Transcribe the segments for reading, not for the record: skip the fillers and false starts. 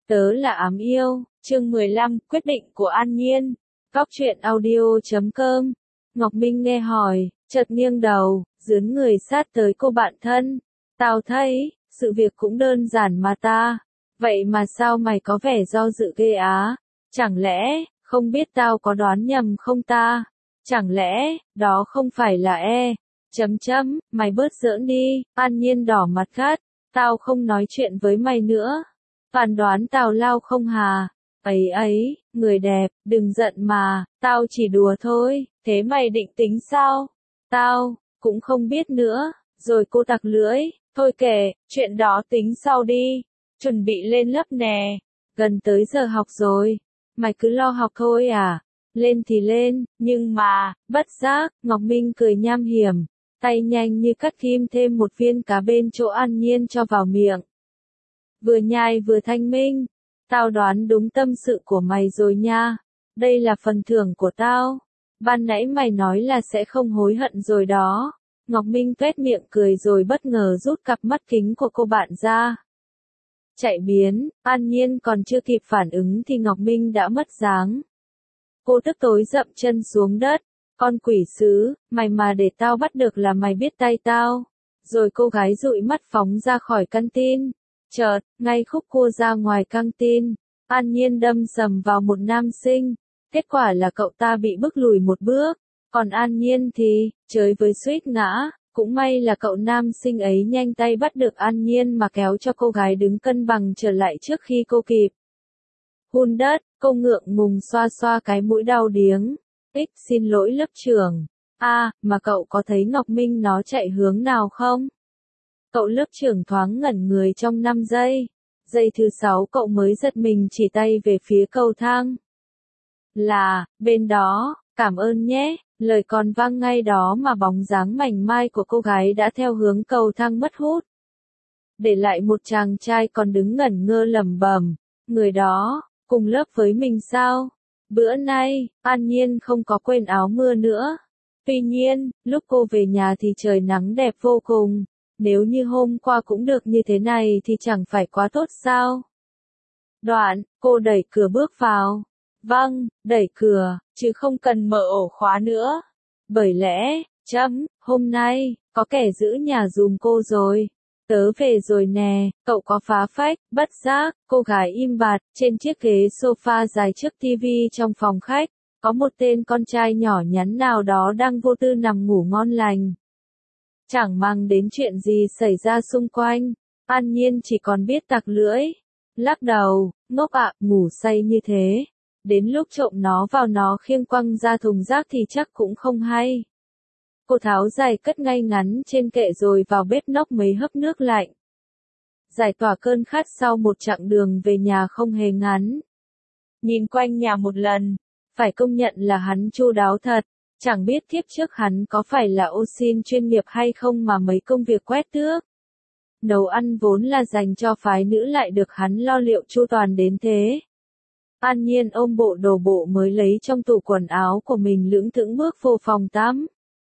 Tớ là Ám Yêu, chương 15, quyết định của An Nhiên. Góc truyện audio.com. Ngọc Minh nghe hỏi, chợt nghiêng đầu, dướn người sát tới cô bạn thân. Tao thấy, sự việc cũng đơn giản mà ta. Vậy mà sao mày có vẻ do dự ghê á? Chẳng lẽ, không biết tao có đoán nhầm không ta? Chẳng lẽ, đó không phải là mày bớt giỡn đi. An Nhiên đỏ mặt gắt, tao không nói chuyện với mày nữa. Phán đoán tào lao không hà. Ấy, người đẹp, đừng giận mà, tao chỉ đùa thôi, thế mày định tính sao? Tao, cũng không biết nữa. Rồi cô tặc lưỡi, thôi kệ, chuyện đó tính sau đi. Chuẩn bị lên lớp nè, gần tới giờ học rồi. Mày cứ lo học thôi à? Lên thì lên, nhưng mà, bất giác, Ngọc Minh cười nham hiểm, tay nhanh như cắt kim thêm một viên cá bên chỗ An Nhiên cho vào miệng. Vừa nhai vừa thanh minh, tao đoán đúng tâm sự của mày rồi nha, đây là phần thưởng của tao. Ban nãy mày nói là sẽ không hối hận rồi đó. Ngọc Minh tuét miệng cười rồi bất ngờ rút cặp mắt kính của cô bạn ra. Chạy biến, An Nhiên còn chưa kịp phản ứng thì Ngọc Minh đã mất dáng. Cô tức tối dậm chân xuống đất, con quỷ sứ, mày mà để tao bắt được là mày biết tay tao. Rồi cô gái dụi mắt phóng ra khỏi căng tin. Chợt, ngay khúc cua ra ngoài căng tin, An Nhiên đâm sầm vào một nam sinh. Kết quả là cậu ta bị bước lùi một bước, còn An Nhiên thì, chơi với suýt ngã. Cũng may là cậu nam sinh ấy nhanh tay bắt được An Nhiên mà kéo cho cô gái đứng cân bằng trở lại trước khi cô kịp. Hun đất, cô ngượng ngùng xoa xoa cái mũi đau điếng. Xin lỗi lớp trưởng. Mà cậu có thấy Ngọc Minh nó chạy hướng nào không? Cậu lớp trưởng thoáng ngẩn người trong 5 giây. Giây thứ 6 cậu mới giật mình chỉ tay về phía cầu thang. Là, bên đó, cảm ơn nhé. Lời còn vang ngay đó mà bóng dáng mảnh mai của cô gái đã theo hướng cầu thang mất hút. Để lại một chàng trai còn đứng ngẩn ngơ lẩm bẩm, người đó, cùng lớp với mình sao? Bữa nay, An Nhiên không có quên áo mưa nữa. Tuy nhiên, lúc cô về nhà thì trời nắng đẹp vô cùng. Nếu như hôm qua cũng được như thế này thì chẳng phải quá tốt sao? Đoạn, cô đẩy cửa bước vào. Vâng, đẩy cửa, chứ không cần mở ổ khóa nữa. Bởi lẽ, hôm nay, có kẻ giữ nhà giùm cô rồi. Tớ về rồi nè, cậu có phá phách. Bất giác, cô gái im bặt, trên chiếc ghế sofa dài trước tivi trong phòng khách. Có một tên con trai nhỏ nhắn nào đó đang vô tư nằm ngủ ngon lành. Chẳng mang đến chuyện gì xảy ra xung quanh, An Nhiên chỉ còn biết tặc lưỡi. Lắc đầu, ngốc ạ, ngủ say như thế. Đến lúc trộm nó vào nó khiêng quăng ra thùng rác thì chắc cũng không hay. Cô tháo giày cất ngay ngắn trên kệ rồi vào bếp nốc mấy hớp nước lạnh. Giải tỏa cơn khát sau một chặng đường về nhà không hề ngắn. Nhìn quanh nhà một lần, phải công nhận là hắn chu đáo thật. Chẳng biết kiếp trước hắn có phải là ô sin chuyên nghiệp hay không mà mấy công việc quét tước. Nấu ăn vốn là dành cho phái nữ lại được hắn lo liệu chu toàn đến thế. An Nhiên ôm bộ đồ bộ mới lấy trong tủ quần áo của mình lững thững bước vô phòng tắm.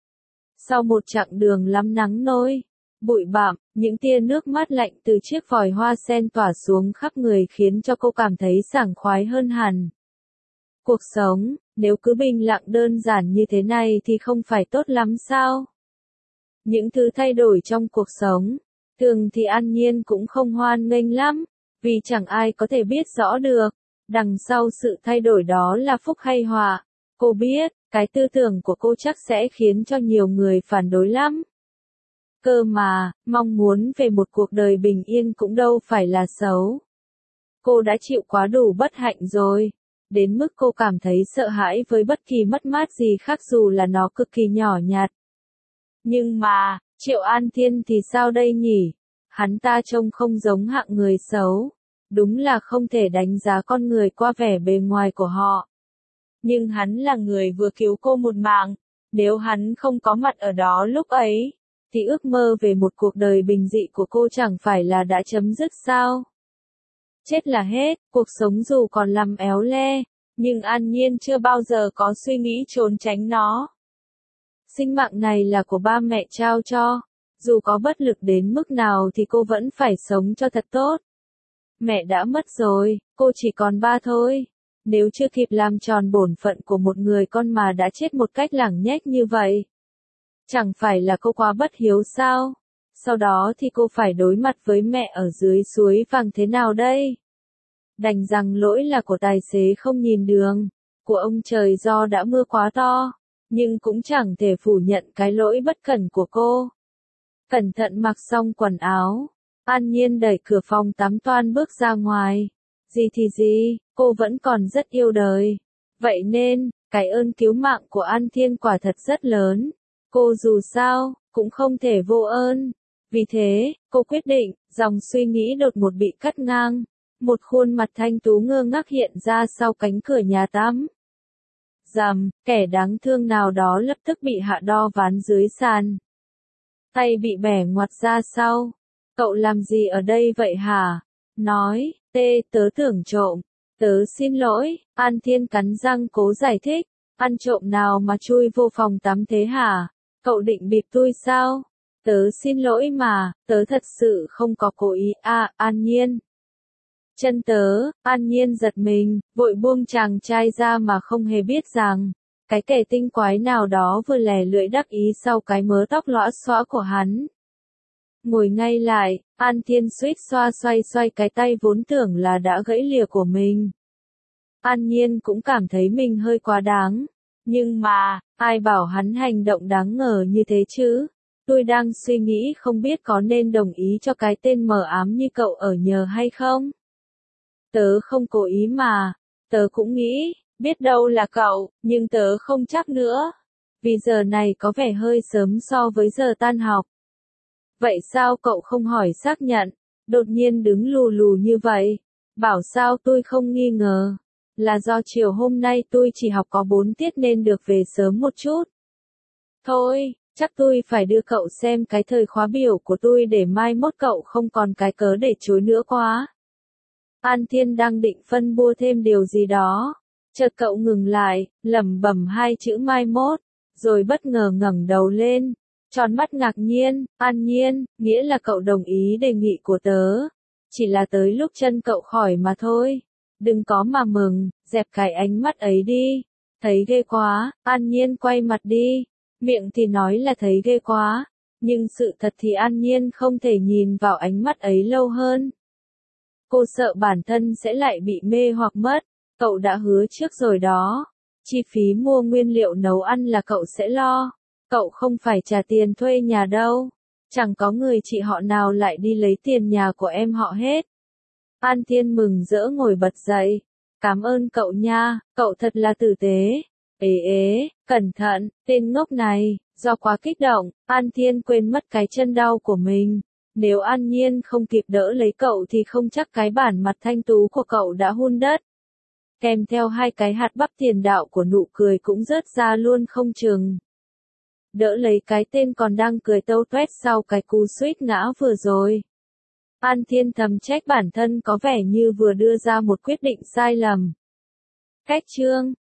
Sau một chặng đường lắm nắng nôi, bụi bặm, những tia nước mát lạnh từ chiếc vòi hoa sen tỏa xuống khắp người khiến cho cô cảm thấy sảng khoái hơn hẳn. Cuộc sống, nếu cứ bình lặng đơn giản như thế này thì không phải tốt lắm sao? Những thứ thay đổi trong cuộc sống, thường thì An Nhiên cũng không hoan nghênh lắm, vì chẳng ai có thể biết rõ được, đằng sau sự thay đổi đó là phúc hay họa. Cô biết, cái tư tưởng của cô chắc sẽ khiến cho nhiều người phản đối lắm. Cơ mà, mong muốn về một cuộc đời bình yên cũng đâu phải là xấu. Cô đã chịu quá đủ bất hạnh rồi. Đến mức cô cảm thấy sợ hãi với bất kỳ mất mát gì khác dù là nó cực kỳ nhỏ nhặt. Nhưng mà, Triệu An Thiên thì sao đây nhỉ? Hắn ta trông không giống hạng người xấu. Đúng là không thể đánh giá con người qua vẻ bề ngoài của họ. Nhưng hắn là người vừa cứu cô một mạng. Nếu hắn không có mặt ở đó lúc ấy, thì ước mơ về một cuộc đời bình dị của cô chẳng phải là đã chấm dứt sao? Chết là hết, cuộc sống dù còn lắm éo le, nhưng An Nhiên chưa bao giờ có suy nghĩ trốn tránh nó. Sinh mạng này là của ba mẹ trao cho, dù có bất lực đến mức nào thì cô vẫn phải sống cho thật tốt. Mẹ đã mất rồi, cô chỉ còn 3 thôi. Nếu chưa kịp làm tròn bổn phận của một người con mà đã chết một cách lẳng nhách như vậy, chẳng phải là cô quá bất hiếu sao? Sau đó thì cô phải đối mặt với mẹ ở dưới suối vàng thế nào đây? Đành rằng lỗi là của tài xế không nhìn đường, của ông trời do đã mưa quá to, nhưng cũng chẳng thể phủ nhận cái lỗi bất cẩn của cô. Cẩn thận mặc xong quần áo, An Nhiên đẩy cửa phòng tắm toan bước ra ngoài. Gì thì gì, cô vẫn còn rất yêu đời. Vậy nên, cái ơn cứu mạng của An Thiên quả thật rất lớn. Cô dù sao, cũng không thể vô ơn. Vì thế, cô quyết định, dòng suy nghĩ đột ngột bị cắt ngang. Một khuôn mặt thanh tú ngơ ngác hiện ra sau cánh cửa nhà tắm. Rầm, kẻ đáng thương nào đó lập tức bị hạ đo ván dưới sàn. Tay bị bẻ ngoặt ra sau. Cậu làm gì ở đây vậy hả? Nói, tớ tưởng trộm. Tớ xin lỗi, An Thiên cắn răng cố giải thích. Ăn trộm nào mà chui vô phòng tắm thế hả? Cậu định bịp tôi sao? Tớ xin lỗi mà, tớ thật sự không có cố ý An Nhiên. Chân tớ, An Nhiên giật mình, vội buông chàng trai ra mà không hề biết rằng, cái kẻ tinh quái nào đó vừa lè lưỡi đắc ý sau cái mớ tóc lõa xõa của hắn. Ngồi ngay lại, An Thiên suýt xoay cái tay vốn tưởng là đã gãy lìa của mình. An Nhiên cũng cảm thấy mình hơi quá đáng. Nhưng mà, ai bảo hắn hành động đáng ngờ như thế chứ? Tôi đang suy nghĩ không biết có nên đồng ý cho cái tên mờ ám như cậu ở nhờ hay không? Tớ không cố ý mà. Tớ cũng nghĩ, biết đâu là cậu, nhưng tớ không chắc nữa. Vì giờ này có vẻ hơi sớm so với giờ tan học. Vậy sao cậu không hỏi xác nhận? Đột nhiên đứng lù lù như vậy. Bảo sao tôi không nghi ngờ. Là do chiều hôm nay tôi chỉ học có 4 tiết nên được về sớm một chút. Thôi, chắc tôi phải đưa cậu xem cái thời khóa biểu của tôi để mai mốt cậu không còn cái cớ để chối nữa quá. An Thiên đang định phân bua thêm điều gì đó. Chợt cậu ngừng lại, lẩm bẩm 2 chữ mai mốt, rồi bất ngờ ngẩng đầu lên. Tròn mắt ngạc nhiên, An Nhiên, nghĩa là cậu đồng ý đề nghị của tớ. Chỉ là tới lúc chân cậu khỏi mà thôi. Đừng có mà mừng, dẹp cái ánh mắt ấy đi. Thấy ghê quá, An Nhiên quay mặt đi. Miệng thì nói là thấy ghê quá. Nhưng sự thật thì An Nhiên không thể nhìn vào ánh mắt ấy lâu hơn. Cô sợ bản thân sẽ lại bị mê hoặc mất. Cậu đã hứa trước rồi đó. Chi phí mua nguyên liệu nấu ăn là cậu sẽ lo. Cậu không phải trả tiền thuê nhà đâu. Chẳng có người chị họ nào lại đi lấy tiền nhà của em họ hết. An Thiên mừng rỡ ngồi bật dậy. Cảm ơn cậu nha, cậu thật là tử tế. Cẩn thận, tên ngốc này. Do quá kích động, An Thiên quên mất cái chân đau của mình. Nếu An Nhiên không kịp đỡ lấy cậu thì không chắc cái bản mặt thanh tú của cậu đã hun đất. Kèm theo 2 cái hạt bắp tiền đạo của nụ cười cũng rớt ra luôn không chừng. Đỡ lấy cái tên còn đang cười tâu tuét sau cái cú suýt ngã vừa rồi. An Thiên thầm trách bản thân có vẻ như vừa đưa ra một quyết định sai lầm. Cách chương